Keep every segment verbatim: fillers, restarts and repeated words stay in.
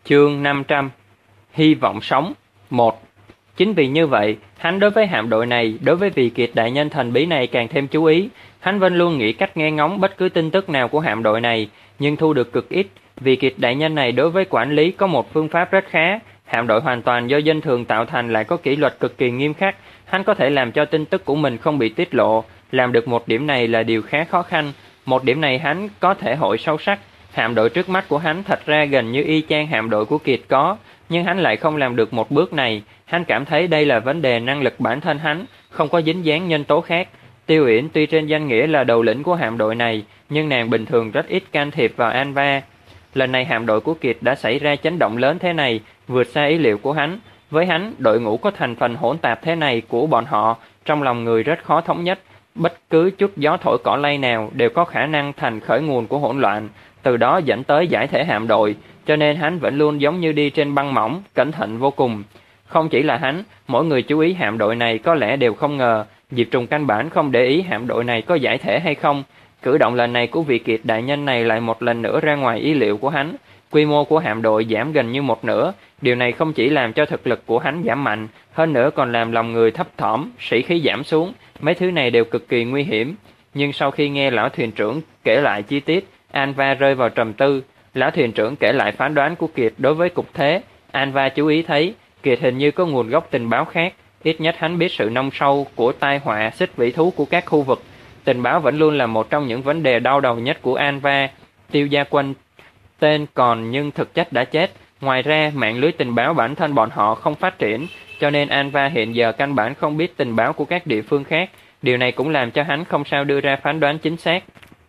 Chương năm trăm. Hy vọng sống. Một. Chính vì như vậy, hắn đối với hạm đội này, đối với vị kiệt đại nhân thần bí này càng thêm chú ý. Hắn vẫn luôn nghĩ cách nghe ngóng bất cứ tin tức nào của hạm đội này, nhưng thu được cực ít. Vị kiệt đại nhân này đối với quản lý có một phương pháp rất khá. Hạm đội hoàn toàn do dân thường tạo thành lại có kỷ luật cực kỳ nghiêm khắc. Hắn có thể làm cho tin tức của mình không bị tiết lộ. Làm được một điểm này là điều khá khó khăn. Một điểm này hắn có thể hội sâu sắc. Hạm đội trước mắt của hắn thật ra gần như y chang hạm đội của Kiệt có, nhưng hắn lại không làm được một bước này. Hắn cảm thấy đây là vấn đề năng lực bản thân hắn, không có dính dáng nhân tố khác. Tiêu Uyển tuy trên danh nghĩa là đầu lĩnh của hạm đội này, nhưng nàng bình thường rất ít can thiệp vào An-va. Lần này hạm đội của Kiệt đã xảy ra chấn động lớn thế này, vượt xa ý liệu của hắn. Với hắn, đội ngũ có thành phần hỗn tạp thế này của bọn họ, trong lòng người rất khó thống nhất. Bất cứ chút gió thổi cỏ lay nào đều có khả năng thành khởi nguồn của hỗn loạn, từ đó dẫn tới giải thể hạm đội, cho nên hắn vẫn luôn giống như đi trên băng mỏng, cẩn thận vô cùng. Không chỉ là hắn, mỗi người chú ý hạm đội này có lẽ đều không ngờ, Diệp Trùng căn bản không để ý hạm đội này có giải thể hay không. Cử động lần này của vị Kiệt đại nhân này lại một lần nữa ra ngoài ý liệu của hắn. Quy mô của hạm đội giảm gần như một nửa, điều này không chỉ làm cho thực lực của hắn giảm mạnh, hơn nữa còn làm lòng người thấp thỏm, sĩ khí giảm xuống, mấy thứ này đều cực kỳ nguy hiểm. Nhưng sau khi nghe lão thuyền trưởng kể lại chi tiết, An-va rơi vào trầm tư. Lão thuyền trưởng kể lại phán đoán của Kiệt đối với cục thế. An-va chú ý thấy Kiệt hình như có nguồn gốc tình báo khác, ít nhất hắn biết sự nông sâu của tai họa xích vĩ thú của các khu vực. Tình báo vẫn luôn là một trong những vấn đề đau đầu nhất của An-va. Tiêu gia quân tên còn nhưng thực chất đã chết. Ngoài ra, mạng lưới tình báo bản thân bọn họ không phát triển, cho nên An-va hiện giờ căn bản không biết tình báo của các địa phương khác. Điều này cũng làm cho hắn không sao đưa ra phán đoán chính xác.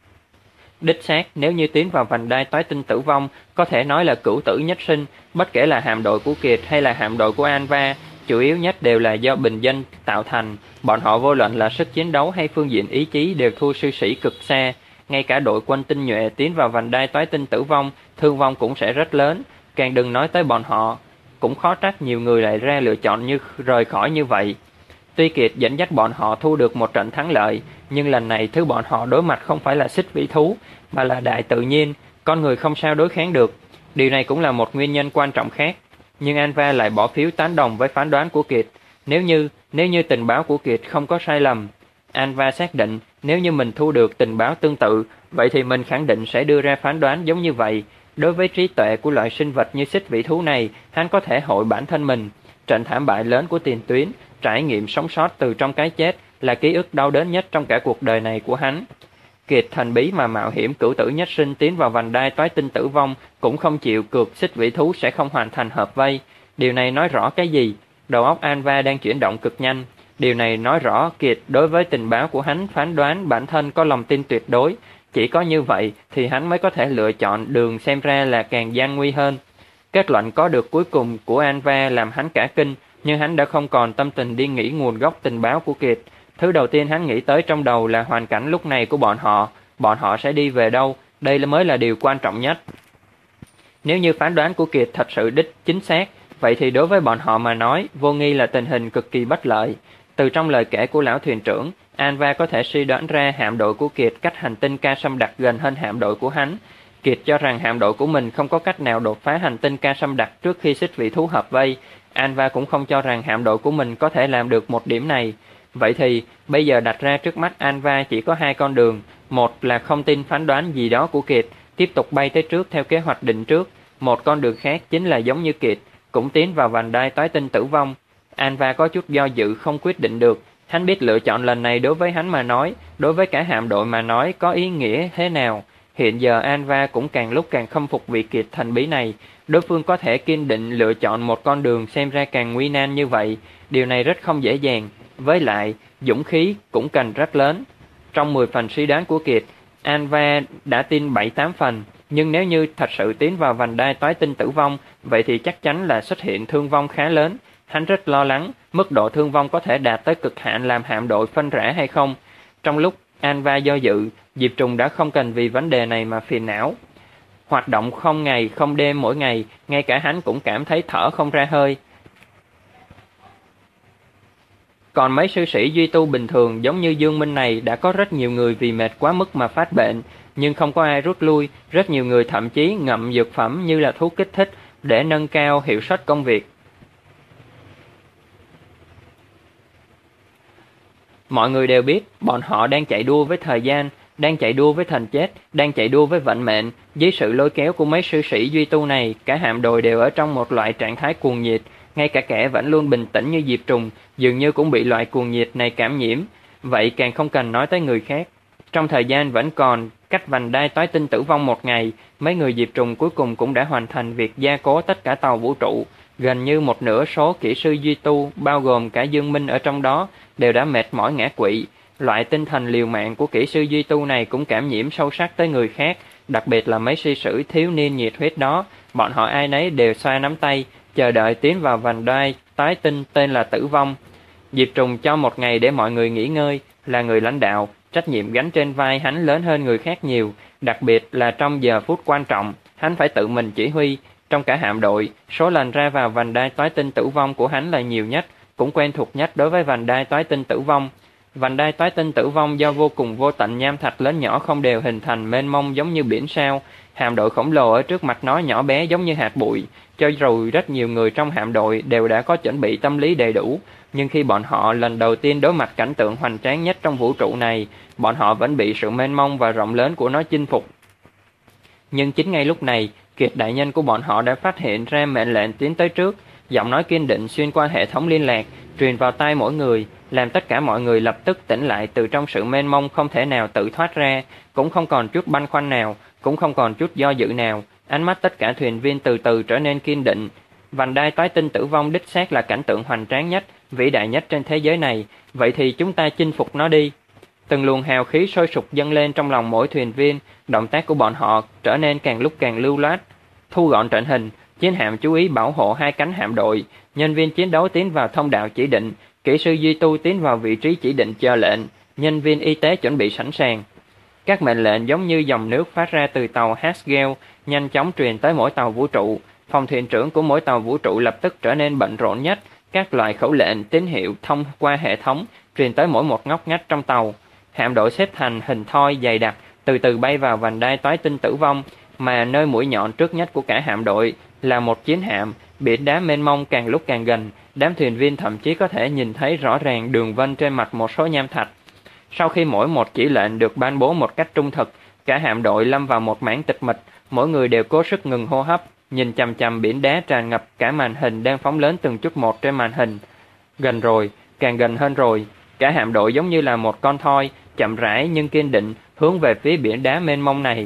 Đích xác, nếu như tiến vào vành đai toái tinh tử vong, có thể nói là cửu tử nhất sinh, bất kể là hạm đội của Kiệt hay là hạm đội của An-va, chủ yếu nhất đều là do bình dân tạo thành. Bọn họ vô luận là sức chiến đấu hay phương diện ý chí đều thua sư sĩ cực xa. Ngay cả đội quân tinh nhuệ tiến vào vành đai toái tinh tử vong, thương vong cũng sẽ rất lớn. Càng đừng nói tới bọn họ, cũng khó trách nhiều người lại ra lựa chọn như rời khỏi như vậy. Tuy Kiệt dẫn dắt bọn họ thu được một trận thắng lợi, nhưng lần này thứ bọn họ đối mặt không phải là xích vĩ thú, mà là đại tự nhiên, con người không sao đối kháng được. Điều này cũng là một nguyên nhân quan trọng khác. Nhưng An-va lại bỏ phiếu tán đồng với phán đoán của Kiệt. Nếu như, nếu như tình báo của Kiệt không có sai lầm, An-va xác định nếu như mình thu được tình báo tương tự, vậy thì mình khẳng định sẽ đưa ra phán đoán giống như vậy. Đối với trí tuệ của loại sinh vật như xích vĩ thú này, hắn có thể hội bản thân mình. Trận thảm bại lớn của tiền tuyến, trải nghiệm sống sót từ trong cái chết là ký ức đau đớn nhất trong cả cuộc đời này của hắn. Kiệt thần bí mà mạo hiểm cửu tử nhất sinh tiến vào vành đai toái tinh tử vong cũng không chịu cược xích vĩ thú sẽ không hoàn thành hợp vây. Điều này nói rõ cái gì? Đầu óc An-va đang chuyển động cực nhanh. Điều này nói rõ Kiệt đối với tình báo của hắn phán đoán bản thân có lòng tin tuyệt đối. Chỉ có như vậy thì hắn mới có thể lựa chọn đường xem ra là càng gian nguy hơn. Kết luận có được cuối cùng của An-va làm hắn cả kinh, nhưng hắn đã không còn tâm tình đi nghĩ nguồn gốc tình báo của Kiệt. Thứ đầu tiên hắn nghĩ tới trong đầu là hoàn cảnh lúc này của bọn họ. Bọn họ sẽ đi về đâu? Đây mới là điều quan trọng nhất. Nếu như phán đoán của Kiệt thật sự đích chính xác, vậy thì đối với bọn họ mà nói, vô nghi là tình hình cực kỳ bất lợi. Từ trong lời kể của lão thuyền trưởng, An-va có thể suy đoán ra hạm đội của Kiệt cách hành tinh Ca Sâm Đặc gần hơn hạm đội của hắn. Kiệt cho rằng hạm đội của mình không có cách nào đột phá hành tinh Ca Sâm Đặc trước khi xích vĩ thú hợp vây. An-va cũng không cho rằng hạm đội của mình có thể làm được một điểm này. Vậy thì, bây giờ đặt ra trước mắt An-va chỉ có hai con đường. Một là không tin phán đoán gì đó của Kiệt, tiếp tục bay tới trước theo kế hoạch định trước. Một con đường khác chính là giống như Kiệt, cũng tiến vào vành đai toái tinh tử vong. An-va có chút do dự không quyết định được. Hắn biết lựa chọn lần này đối với hắn mà nói, đối với cả hạm đội mà nói có ý nghĩa thế nào. Hiện giờ An-va cũng càng lúc càng khâm phục vị Kiệt thần bí này. Đối phương có thể kiên định lựa chọn một con đường xem ra càng nguy nan như vậy. Điều này rất không dễ dàng. Với lại, dũng khí cũng cần rất lớn. Trong mười phần suy đoán của Kiệt, An-va đã tin bảy tám phần. Nhưng nếu như thật sự tiến vào vành đai toái tinh tử vong, vậy thì chắc chắn là xuất hiện thương vong khá lớn. Hắn rất lo lắng, mức độ thương vong có thể đạt tới cực hạn làm hạm đội phân rã hay không. Trong lúc An-va do dự, Diệp Trùng đã không cần vì vấn đề này mà phiền não. Hoạt động không ngày không đêm mỗi ngày, ngay cả hắn cũng cảm thấy thở không ra hơi. Còn mấy sư sĩ duy tu bình thường giống như Dương Minh này đã có rất nhiều người vì mệt quá mức mà phát bệnh, nhưng không có ai rút lui. Rất nhiều người thậm chí ngậm dược phẩm như là thuốc kích thích, để nâng cao hiệu suất công việc. Mọi người đều biết bọn họ đang chạy đua với thời gian, đang chạy đua với thần chết, đang chạy đua với vận mệnh. Dưới sự lôi kéo của mấy sư sĩ duy tu này, cả hạm đội đều ở trong một loại trạng thái cuồng nhiệt. Ngay cả kẻ vẫn luôn bình tĩnh như Diệp Trùng dường như cũng bị loại cuồng nhiệt này cảm nhiễm. Vậy càng không cần nói tới người khác. Trong thời gian vẫn còn cách vành đai toái tinh tử vong một ngày, mấy người Diệp Trùng cuối cùng cũng đã hoàn thành việc gia cố tất cả tàu vũ trụ. Gần như một nửa số kỹ sư duy tu, bao gồm cả Dương Minh ở trong đó, đều đã mệt mỏi ngã quỵ. Loại tinh thần liều mạng của kỹ sư duy tu này cũng cảm nhiễm sâu sắc tới người khác, đặc biệt là mấy sư sử thiếu niên nhiệt huyết đó. Bọn họ ai nấy đều xoa nắm tay, chờ đợi tiến vào vành đai toái tinh tên là tử vong. Diệp Trùng cho một ngày để mọi người nghỉ ngơi. Là người lãnh đạo, trách nhiệm gánh trên vai hắn lớn hơn người khác nhiều, đặc biệt là trong giờ phút quan trọng, hắn phải tự mình chỉ huy. Trong cả hạm đội, số lần ra vào vành đai toái tinh tử vong của hắn là nhiều nhất, cũng quen thuộc nhất đối với vành đai toái tinh tử vong. Vành đai toái tinh tử vong do vô cùng vô tận nham thạch lớn nhỏ không đều hình thành mênh mông giống như biển sao. Hạm đội khổng lồ ở trước mặt nó nhỏ bé giống như hạt bụi. Cho dù rất nhiều người trong hạm đội đều đã có chuẩn bị tâm lý đầy đủ, nhưng khi bọn họ lần đầu tiên đối mặt cảnh tượng hoành tráng nhất trong vũ trụ này, bọn họ vẫn bị sự mênh mông và rộng lớn của nó chinh phục. Nhưng chính ngay lúc này, Kiệt đại nhân của bọn họ đã phát hiện ra mệnh lệnh tiến tới trước. Giọng nói kiên định xuyên qua hệ thống liên lạc, truyền vào tai mỗi người, làm tất cả mọi người lập tức tỉnh lại từ trong sự mênh mông không thể nào tự thoát ra, cũng không còn chút băn khoăn nào, cũng không còn chút do dự nào. Ánh mắt tất cả thuyền viên từ từ trở nên kiên định. Vành đai toái tinh tử vong đích xác là cảnh tượng hoành tráng nhất, vĩ đại nhất trên thế giới này, vậy thì chúng ta chinh phục nó đi. Từng luồng hào khí sôi sục dâng lên trong lòng mỗi thuyền viên, động tác của bọn họ trở nên càng lúc càng lưu loát. Thu gọn trận hình, chiến hạm chú ý bảo hộ hai cánh hạm đội, nhân viên chiến đấu tiến vào thông đạo chỉ định, kỹ sư duy tu tiến vào vị trí chỉ định chờ lệnh, nhân viên y tế chuẩn bị sẵn sàng. Các mệnh lệnh giống như dòng nước phát ra từ tàu Hasgel, nhanh chóng truyền tới mỗi tàu vũ trụ. Phòng thuyền trưởng của mỗi tàu vũ trụ lập tức trở nên bận rộn nhất. Các loại khẩu lệnh, tín hiệu thông qua hệ thống truyền tới mỗi một ngóc ngách trong tàu. Hạm đội xếp thành hình thoi dày đặc, từ từ bay vào vành đai toái tinh tử vong, mà nơi mũi nhọn trước nhất của cả hạm đội là một chiến hạm. Biển đá mênh mông càng lúc càng gần, đám thuyền viên thậm chí có thể nhìn thấy rõ ràng đường vân trên mặt một số nham thạch. Sau khi mỗi một chỉ lệnh được ban bố một cách trung thực, cả hạm đội lâm vào một mảng tịch mịch, mỗi người đều cố sức ngừng hô hấp, nhìn chằm chằm biển đá tràn ngập cả màn hình đang phóng lớn từng chút một trên màn hình. Gần rồi, càng gần hơn rồi. Cả hạm đội giống như là một con thoi, chậm rãi nhưng kiên định hướng về phía biển đá mênh mông này.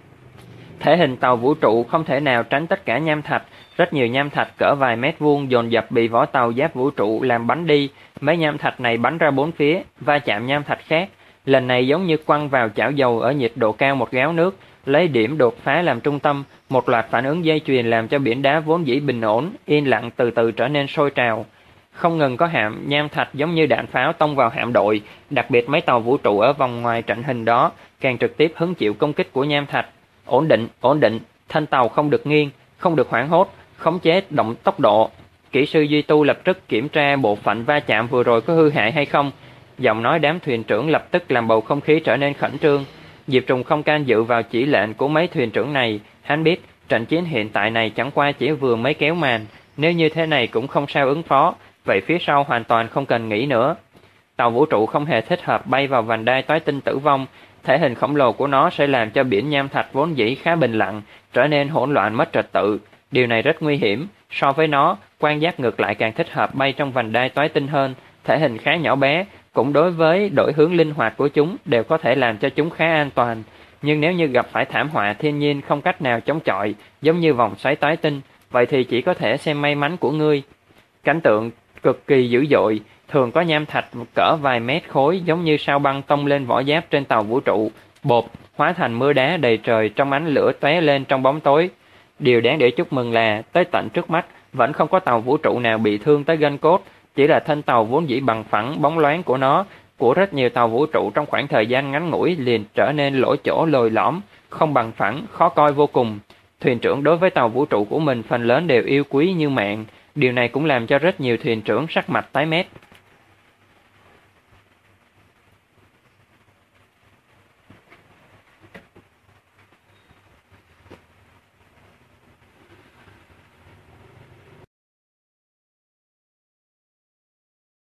Thể hình tàu vũ trụ không thể nào tránh tất cả nham thạch. Rất nhiều nham thạch cỡ vài mét vuông dồn dập bị vỏ tàu giáp vũ trụ làm bắn đi. Mấy nham thạch này bắn ra bốn phía, va chạm nham thạch khác. Lần này giống như quăng vào chảo dầu ở nhiệt độ cao một gáo nước, lấy điểm đột phá làm trung tâm. Một loạt phản ứng dây chuyền làm cho biển đá vốn dĩ bình ổn, yên lặng từ từ trở nên sôi trào. Không ngừng có hạm nham thạch giống như đạn pháo tông vào hạm đội, đặc biệt mấy tàu vũ trụ ở vòng ngoài trận hình đó càng trực tiếp hứng chịu công kích của nham thạch. Ổn định, ổn định, thân tàu không được nghiêng, không được hoảng hốt, khống chế động tốc độ. Kỹ sư duy tu lập tức kiểm tra bộ phận va chạm vừa rồi có hư hại hay không. Giọng nói đám thuyền trưởng lập tức làm bầu không khí trở nên khẩn trương. Diệp Trùng không can dự vào chỉ lệnh của mấy thuyền trưởng này. Hắn biết trận chiến hiện tại này chẳng qua chỉ vừa mới kéo màn, nếu như thế này cũng không sao ứng phó, vậy phía sau hoàn toàn không cần nghĩ nữa. Tàu vũ trụ không hề thích hợp bay vào vành đai toái tinh tử vong. Thể hình khổng lồ của nó sẽ làm cho biển nham thạch vốn dĩ khá bình lặng trở nên hỗn loạn mất trật tự. Điều này rất nguy hiểm. So với nó, quan giác ngược lại càng thích hợp bay trong vành đai toái tinh hơn. Thể hình khá nhỏ bé, cũng đối với đổi hướng linh hoạt của chúng đều có thể làm cho chúng khá an toàn. Nhưng nếu như gặp phải thảm họa thiên nhiên không cách nào chống chọi, giống như vòng xoáy toái tinh, vậy thì chỉ có thể xem may mắn của ngươi. Cảnh tượng cực kỳ dữ dội, thường có nham thạch cỡ vài mét khối giống như sao băng tông lên vỏ giáp trên tàu vũ trụ, bột hóa thành mưa đá đầy trời trong ánh lửa tóe lên trong bóng tối. Điều đáng để chúc mừng là tới tận trước mắt vẫn không có tàu vũ trụ nào bị thương tới gân cốt, chỉ là thân tàu vốn dĩ bằng phẳng bóng loáng của nó, của rất nhiều tàu vũ trụ trong khoảng thời gian ngắn ngủi liền trở nên lỗ chỗ lồi lõm, không bằng phẳng, khó coi vô cùng. Thuyền trưởng đối với tàu vũ trụ của mình phần lớn đều yêu quý như mạng, điều này cũng làm cho rất nhiều thuyền trưởng sắc mặt tái mét.